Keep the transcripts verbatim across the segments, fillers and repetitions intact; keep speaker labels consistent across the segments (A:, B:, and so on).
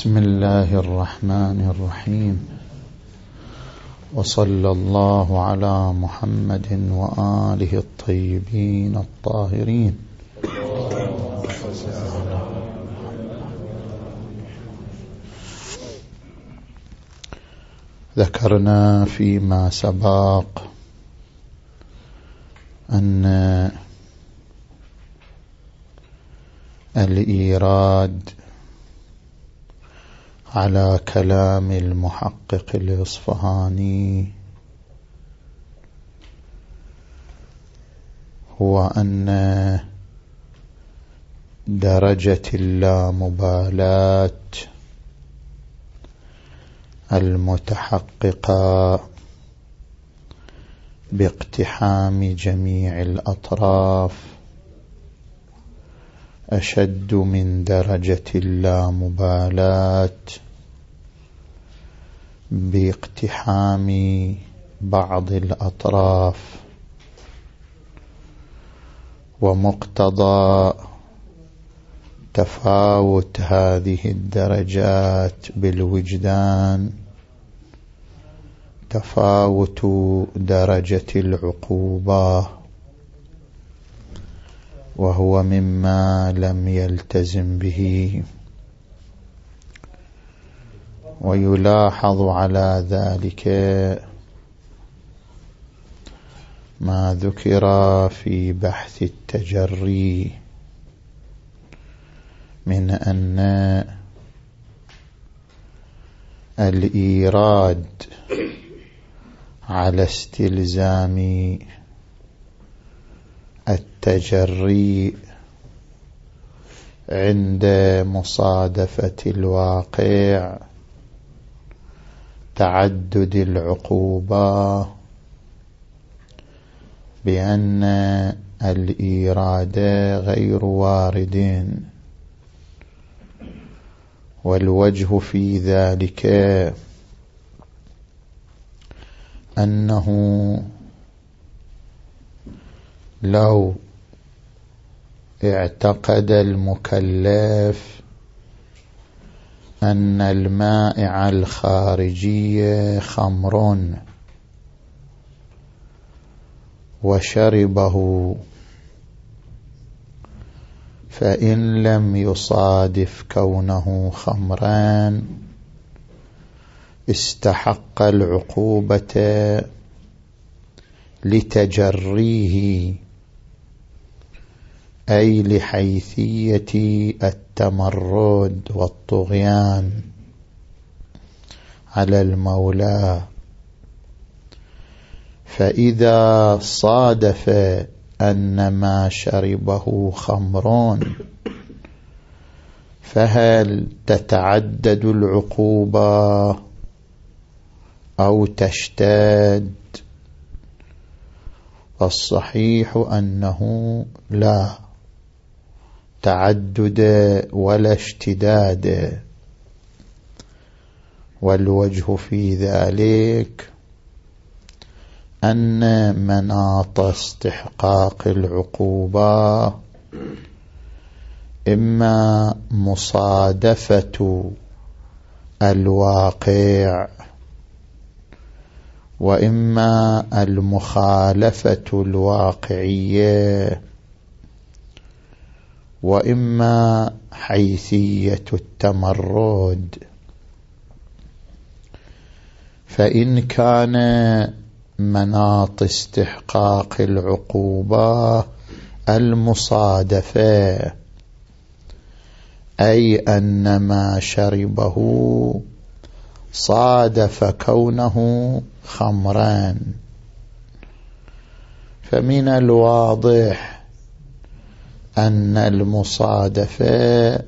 A: بسم الله الرحمن الرحيم، وصلى الله على محمد وآله الطيبين الطاهرين. ذكرنا فيما سبق أن الإيراد على كلام المحقق الإصفهاني هو أن درجة اللامبالاة المتحققة باقتحام جميع الأطراف أشد من درجة اللامبالاة باقتحام بعض الأطراف، ومقتضى تفاوت هذه الدرجات بالوجدان تفاوت درجة العقوبة، وهو مما لم يلتزم به. ويلاحظ على ذلك ما ذكر في بحث التجري من أن الإيراد على استلزام التجري عند مصادفة الواقع تعدد العقوبة، بأن الإيراد غير وارد، والوجه في ذلك أنه لو اعتقد المكلف أن المائع الخارجي خمر وشربه، فإن لم يصادف كونه خمرا استحق العقوبة لتجريه، أي لحيثية التمرد والطغيان على المولى. فإذا صادف أن ما شربه خمر فهل تتعدد العقوبة أو تشتد؟ الصحيح أنه لا تعدد ولا اشتداد، والوجه في ذلك أن مناط استحقاق العقوبة إما مصادفة الواقع، وإما المخالفة الواقعية، وإما حيثية التمرد. فإن كان مناط استحقاق العقوبة المصادفة، أي أن ما شربه صادف كونه خمرا، فمن الواضح أن المصادفة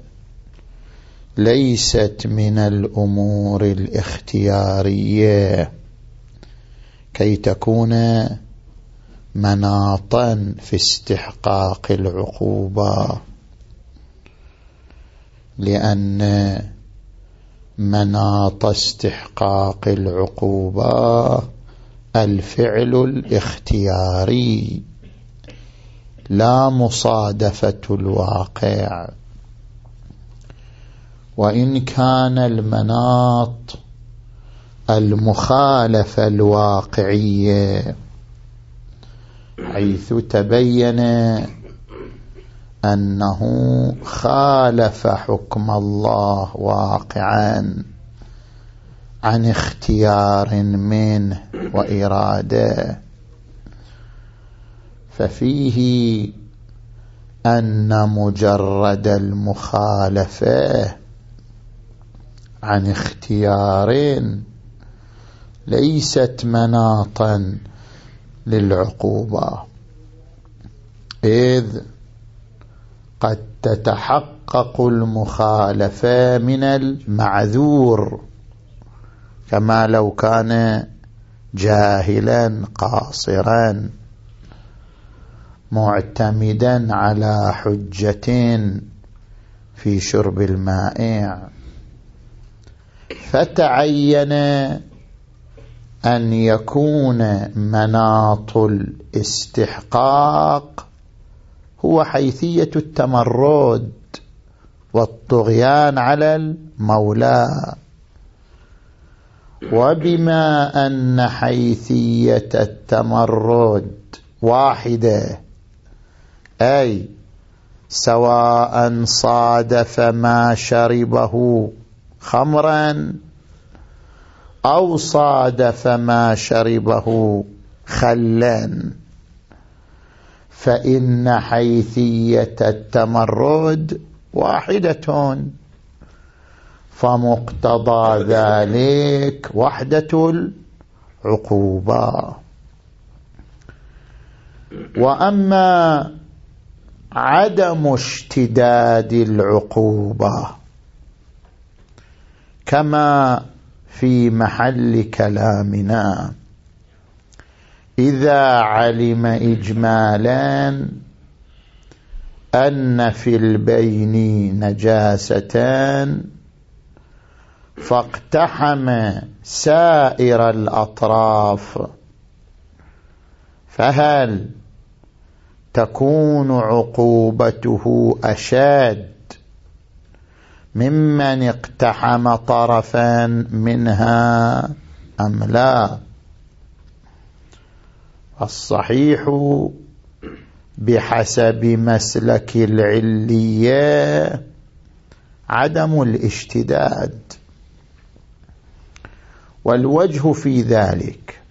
A: ليست من الأمور الاختيارية كي تكون مناطا في استحقاق العقوبة، لأن مناط استحقاق العقوبة الفعل الاختياري لا مصادفة الواقع. وإن كان المناط المخالفة الواقعية حيث تبين أنه خالف حكم الله واقعا عن اختيار منه وإرادة، ففيه أن مجرد المخالفة عن اختيار ليست مناطا للعقوبة، إذ قد تتحقق المخالفة من المعذور كما لو كان جاهلا قاصرا معتمدا على حجة في شرب المائع، فتعين أن يكون مناط الاستحقاق هو حيثية التمرد والطغيان على المولى. وبما أن حيثية التمرد واحدة، أي سواء صادف ما شربه خمرا أو صادف ما شربه خلا، فإن حيثية التمرد واحدة، فمقتضى ذلك وحدة العقوبة. وأما عدم اشتداد العقوبة كما في محل كلامنا، إذا علم إجمالا أن في البين نجاسة فاقتحم سائر الأطراف، فهل تكون عقوبته أشد ممن اقتحم طرفا منها أم لا؟ الصحيح بحسب مسلك العلية عدم الاشتداد، والوجه في ذلك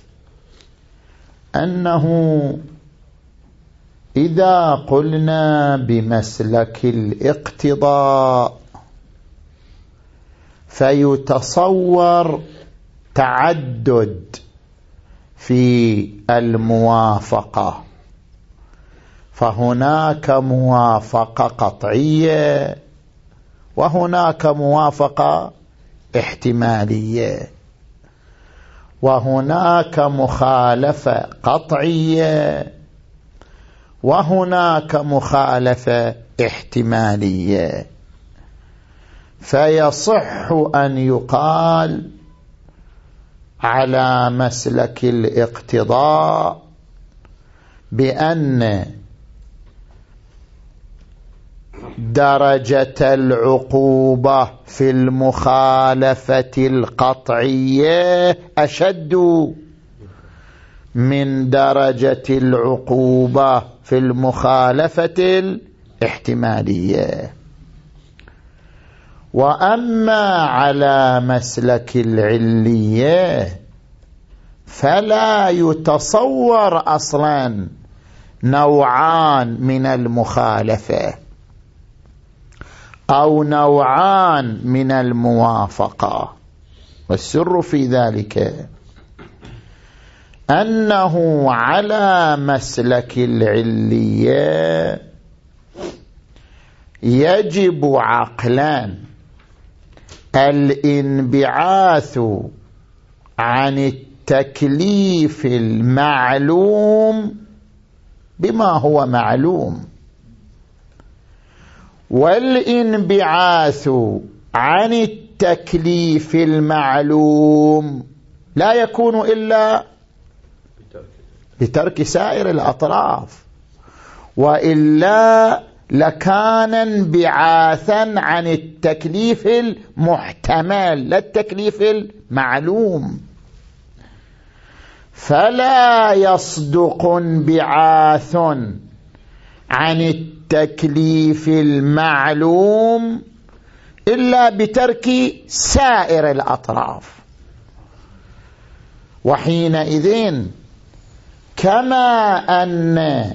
A: أنه إذا قلنا بمسلك الاقتضاء فيتصور تعدد في الموافقة، فهناك موافقة قطعية وهناك موافقة احتمالية، وهناك مخالفة قطعية وهناك مخالفة احتمالية. فيصح أن يقال على مسلك الاقتضاء بأن درجة العقوبة في المخالفة القطعية أشد من درجة العقوبة في المخالفة الاحتمالية. وأما على مسلك العلية فلا يتصور أصلا نوعان من المخالفة أو نوعان من الموافقة، والسر في ذلك أنه على مسلك العلية يجب عقلا الانبعاث عن التكليف المعلوم بما هو معلوم، والانبعاث عن التكليف المعلوم لا يكون إلا بترك سائر الأطراف، وإلا لكان انبعاثا عن التكليف المحتمل لا التكليف المعلوم، فلا يصدق انبعاث عن التكليف المعلوم إلا بترك سائر الأطراف. وحينئذ كما أن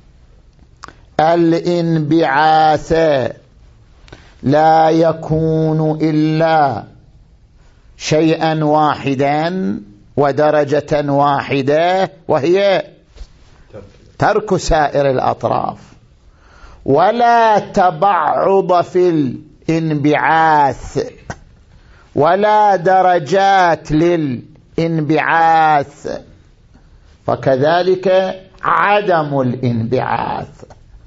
A: الانبعاث لا يكون إلا شيئا واحدا ودرجة واحدة وهي ترك سائر الأطراف، ولا تبعض في الانبعاث ولا درجات للانبعاث، فكذلك عدم الانبعاث،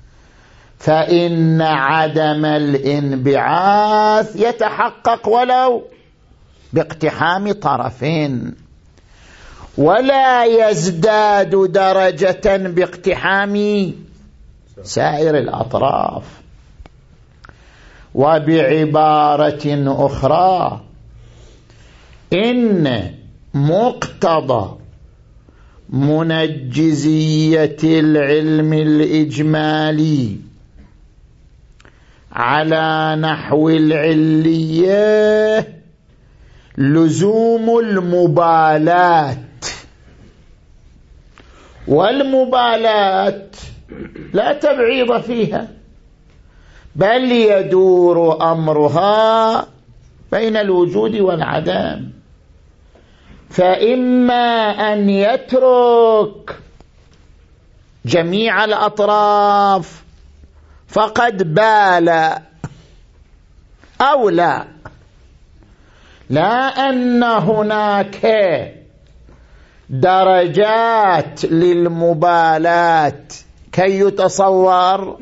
A: فإن عدم الانبعاث يتحقق ولو باقتحام طرفين، ولا يزداد درجة باقتحام سائر الأطراف. وبعبارة أخرى، إن مقتضى منجزية العلم الإجمالي على نحو العلية لزوم المبالاة، والمبالاة لا تبعيض فيها، بل يدور أمرها بين الوجود والعدم، فإما أن يترك جميع الأطراف فقد بال، أو لا لا أن هناك درجات للمبالاة كي يتصور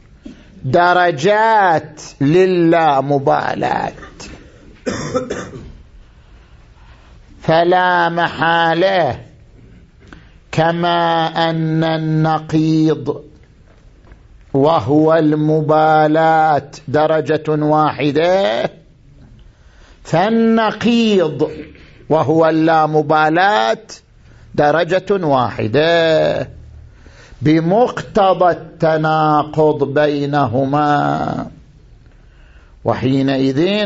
A: درجات للا مبالاة، فلا محالة كما أن النقيض وهو المبالاة درجة واحدة، فالنقيض وهو اللامبالاة درجة واحدة بمقتضى التناقض بينهما. وحينئذ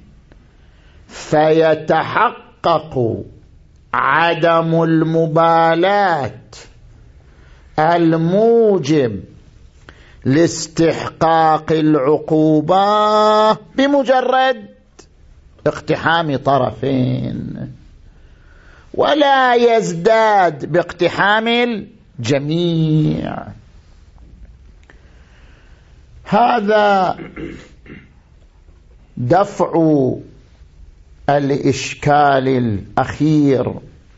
A: فيتحقق عدم المبالاة الموجب لاستحقاق العقوبة بمجرد اقتحام طرفين، ولا يزداد باقتحام الجميع. هذا دفع الإشكال الأخير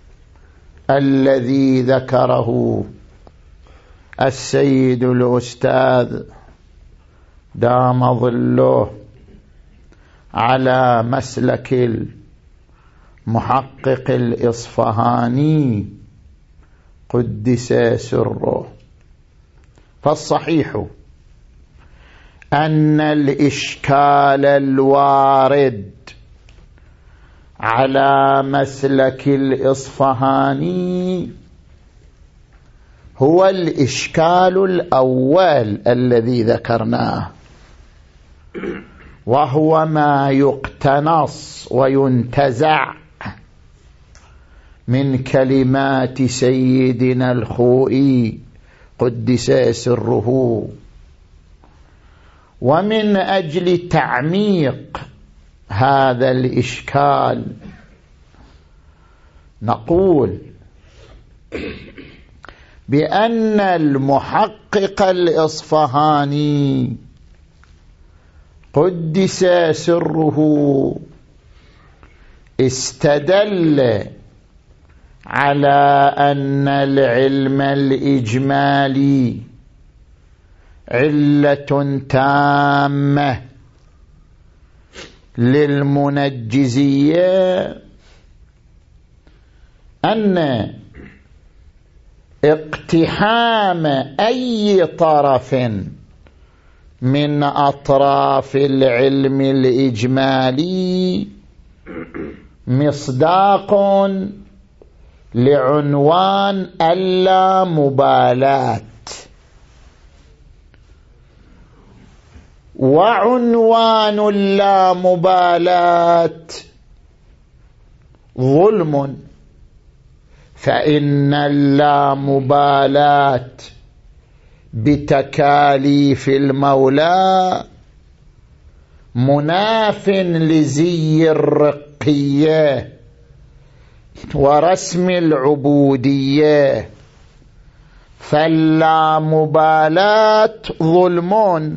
A: الذي ذكره السيد الأستاذ دام ظله على مسلك المحقق الإصفهاني قدس سره. فالصحيح أن الإشكال الوارد على مسلك الإصفهاني هو الإشكال الأول الذي ذكرناه، وهو ما يقتنص وينتزع من كلمات سيدنا الخوئي قدس سره. ومن أجل تعميق هذا الإشكال نقول بأن المحقق الإصفهاني قدس سره استدل على أن العلم الإجمالي علة تامة للمنجزية، أن اقتحام أي طرف من أطراف العلم الإجمالي مصداق لعنوان اللامبالاة، وعنوان اللامبالاة ظلم، فإن اللامبالاة بتكاليف المولى مناف لزي الرقية ورسم العبودية، فاللامبالاة ظلم.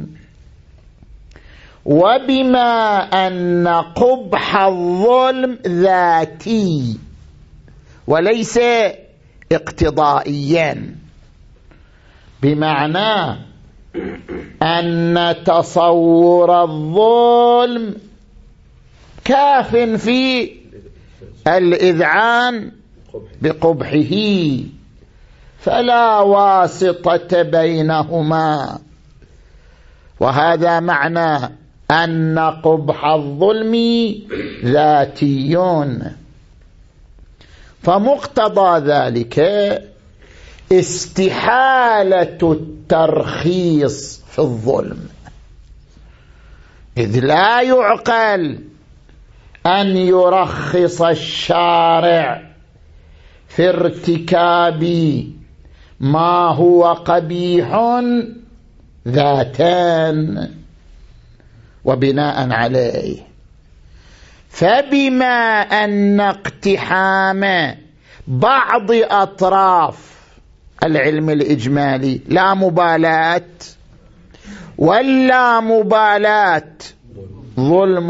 A: وبما أن قبح الظلم ذاتي وليس اقتضائيا، بمعنى أن تصور الظلم كاف في الإذعان بقبحه، فلا واسطة بينهما، وهذا معنى أن قبح الظلم ذاتي. فمقتضى ذلك استحالة الترخيص في الظلم، إذ لا يعقل أن يرخص الشارع في ارتكاب ما هو قبيح ذاتان. وبناء عليه فبما أن اقتحام بعض أطراف العلم الإجمالي لا مبالاة، ولا مبالاة ظلم،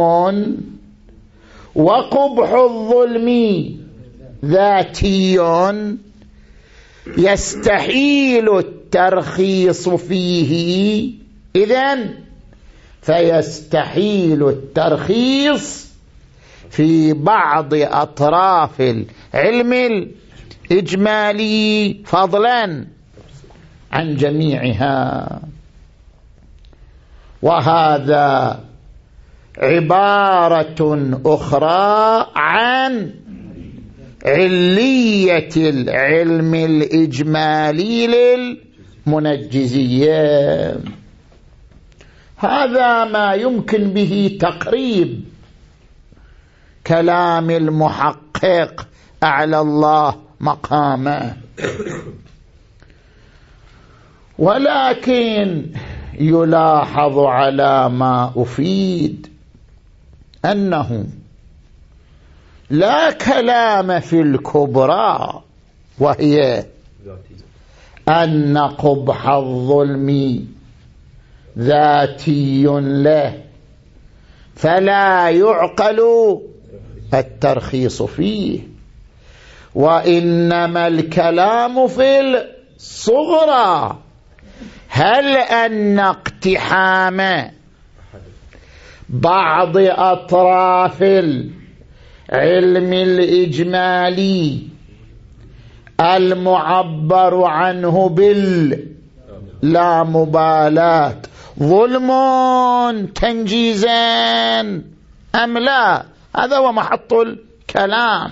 A: وقبح الظلم ذاتي، يستحيل الترخيص فيه. إذن فيستحيل الترخيص في بعض أطراف العلم الإجمالي فضلا عن جميعها. وهذا عبارة أخرى عن علية العلم الإجمالي للمنجزية. هذا ما يمكن به تقريب كلام المحقق أعلى الله مقامه. ولكن يلاحظ على ما أفيد أنه لا كلام في الكبرى، وهي أن قبح الظلم ذاتي له، فلا يعقل الترخيص فيه، وإنما الكلام في الصغرى. هل أن اقتحام بعض أطراف العلم الإجمالي المعبر عنه باللامبالاة ظلم تنجيزا أم لا؟ هذا هو محط الكلام.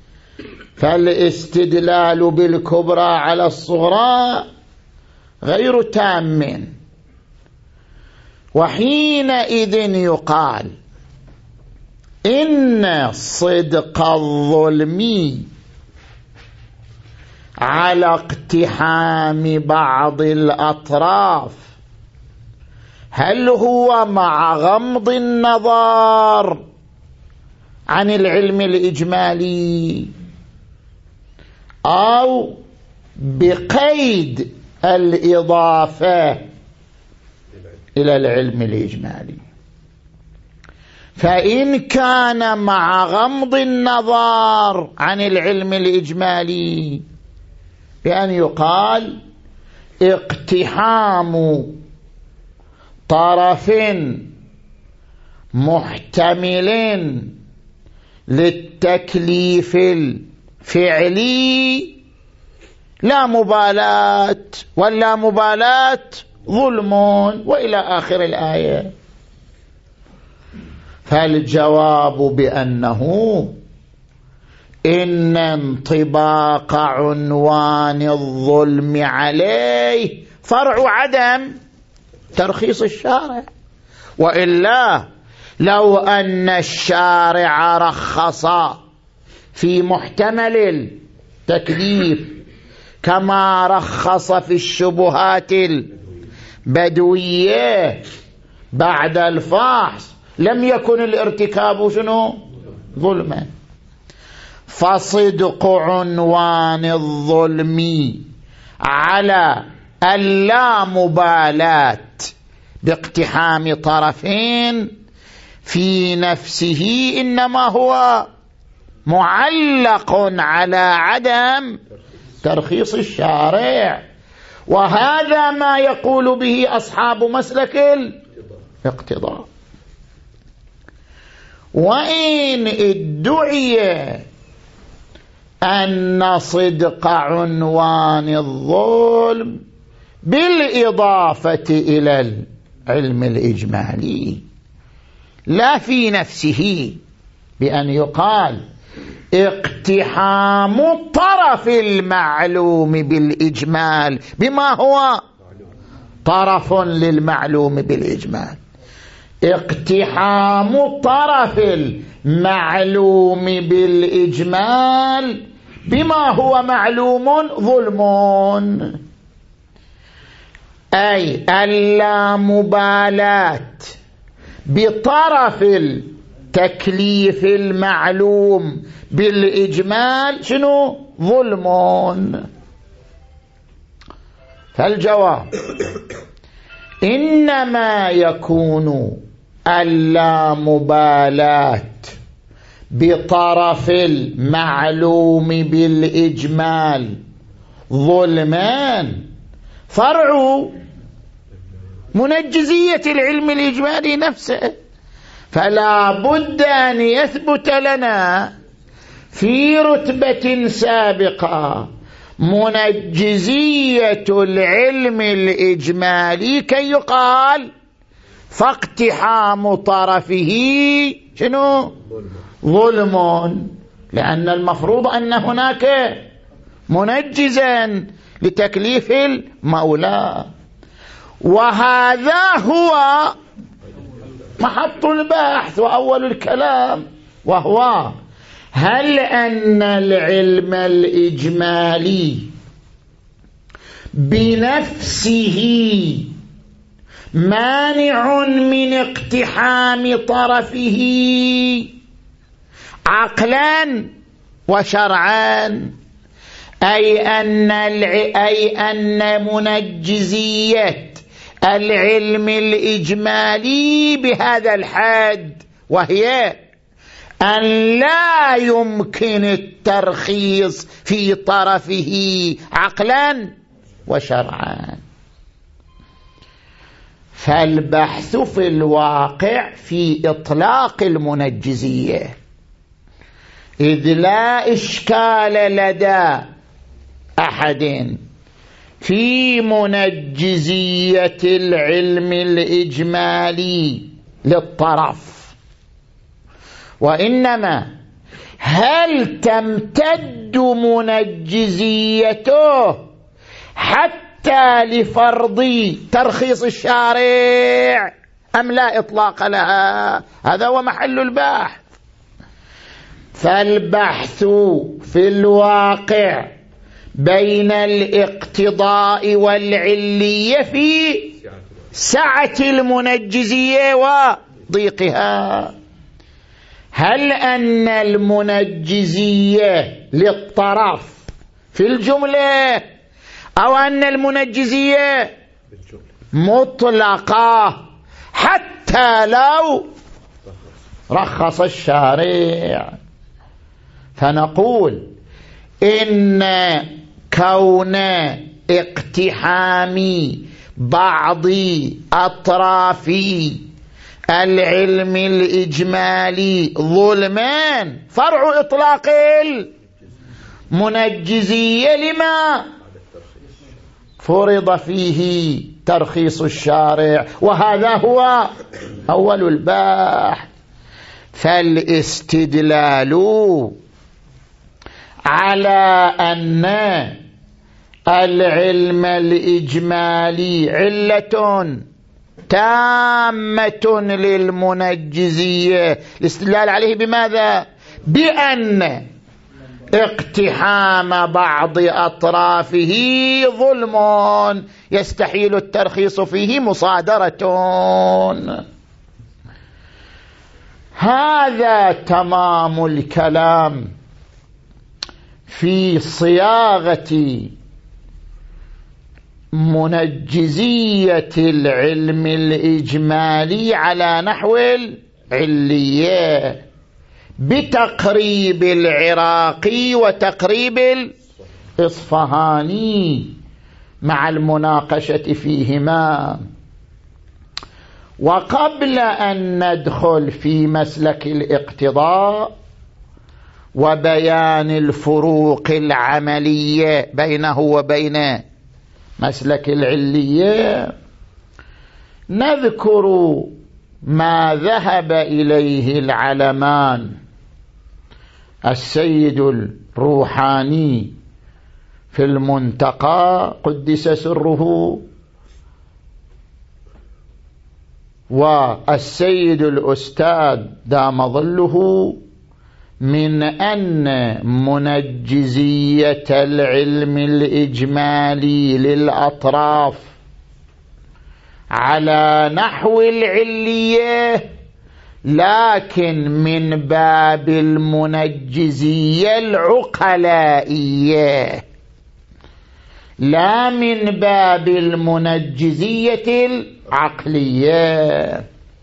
A: فالاستدلال بالكبرى على الصغرى غير تام، وحينئذ يقال إن صدق الظلم على اقتحام بعض الأطراف هل هو مع غمض النظر عن العلم الإجمالي أو بقيد الإضافة إلى العلم الإجمالي؟ فإن كان مع غمض النظر عن العلم الإجمالي بأن يقال اقتحام طرف محتمل للتكليف الفعلي لا مبالاة، ولا مبالاة ظلم، وإلى آخر الآية. فالجواب بأنه إن انطباق عنوان الظلم عليه فرع عدم ترخيص الشارع، وإلا لو أن الشارع رخص في محتمل التكليف كما رخص في الشبهات البدوية بعد الفحص لم يكن الارتكاب شنو؟ ظلما. فصدق عنوان الظلم على اللامبالاة باقتحام طرفين في نفسه إنما هو معلق على عدم ترخيص الشارع، وهذا ما يقول به أصحاب مسلك الاقتضاء. وإن ادعي أن صدق عنوان الظلم بالإضافة إلى العلم الإجمالي لا في نفسه، بأن يقال اقتحام الطرف المعلوم بالإجمال بما هو طرف للمعلوم بالإجمال، اقتحام الطرف المعلوم بالإجمال بما هو معلوم ظلم، أي اللامبالاة بطرف التكليف المعلوم بالإجمال شنو؟ ظلم. فالجواب إنما يكون اللامبالاة بطرف المعلوم بالإجمال ظلمان فرع منجزية العلم الإجمالي نفسه، فلا بد أن يثبت لنا في رتبة سابقة منجزية العلم الإجمالي كي يقال فاقتحام طرفه شنو؟ ظلم، لأن المفروض أن هناك منجزا لتكليف المولى، وهذا هو محط البحث وأول الكلام، وهو هل أن العلم الإجمالي بنفسه مانع من اقتحام طرفه عقلا وشرعا، أي أن أي أن منجزية العلم الإجمالي بهذا الحد، وهي أن لا يمكن الترخيص في طرفه عقلا وشرعا. فالبحث في الواقع في إطلاق المنجزية، إذ لا إشكال لدى أحد في منجزية العلم الإجمالي للطرف، وإنما هل تمتد منجزيته حتى لفرض ترخيص الشارع أم لا إطلاق لها؟ هذا هو محل البحث. فالبحث في الواقع بين الاقتضاء والعلية في سعة المنجزية وضيقها. هل أن المنجزية للطرف في الجملة أو أن المنجزية مطلقة حتى لو رخص الشارع؟ فنقول إن كون اقتحام بعض أطراف العلم الإجمالي ظلمان فرع إطلاق المنجزية لما فرض فيه ترخيص الشارع، وهذا هو أول البحث. فالاستدلال على أن العلم الإجمالي علة تامة للمنجزية، الاستدلال عليه بماذا؟ بأن اقتحام بعض أطرافه ظلم يستحيل الترخيص فيه مصادرة. هذا تمام الكلام في صياغة منجزية العلم الإجمالي على نحو العلية بتقريب العراقي وتقريب الإصفهاني مع المناقشة فيهما. وقبل أن ندخل في مسلك الاقتضاء وبيان الفروق العملية بينه وبين مسلك العلية، نذكر ما ذهب إليه العلمان السيد الروحاني في المنتقى قدس سره، والسيد الأستاذ دام ظله، من أن منجزية العلم الإجمالي للأطراف على نحو العلية، لكن من باب المنجزية العقلائية لا من باب المنجزية العقلية.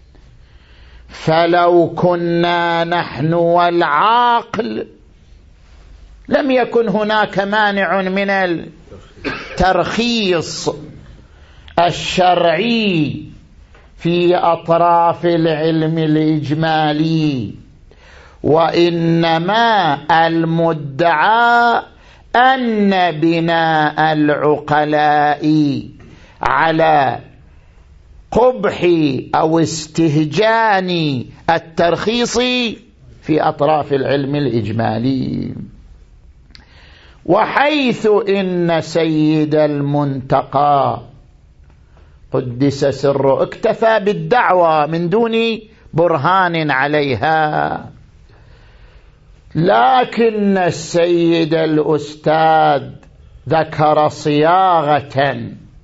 A: فلو كنا نحن والعاقل لم يكن هناك مانع من الترخيص الشرعي في أطراف العلم الإجمالي، وإنما المدعى أن بناء العقلاء على قبح أو استهجان الترخيص في أطراف العلم الإجمالي. وحيث إن سيد المنتقى قدس سره اكتفى بالدعوة من دون برهان عليها، لكن السيد الأستاذ ذكر صياغة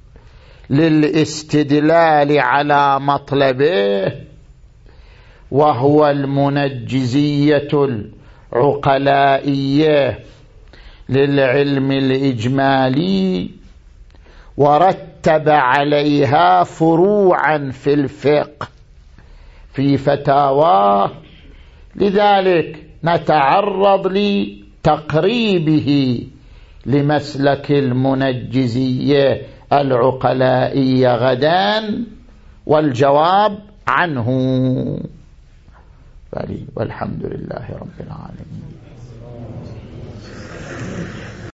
A: للاستدلال على مطلبه، وهو المنجزية العقلائية للعلم الإجمالي، ورتب عليها فروعا في الفقه في فتاواه. لذلك نتعرض لتقريبه لمسلك المنجزية العقلائية غدا والجواب عنه. والحمد لله رب العالمين.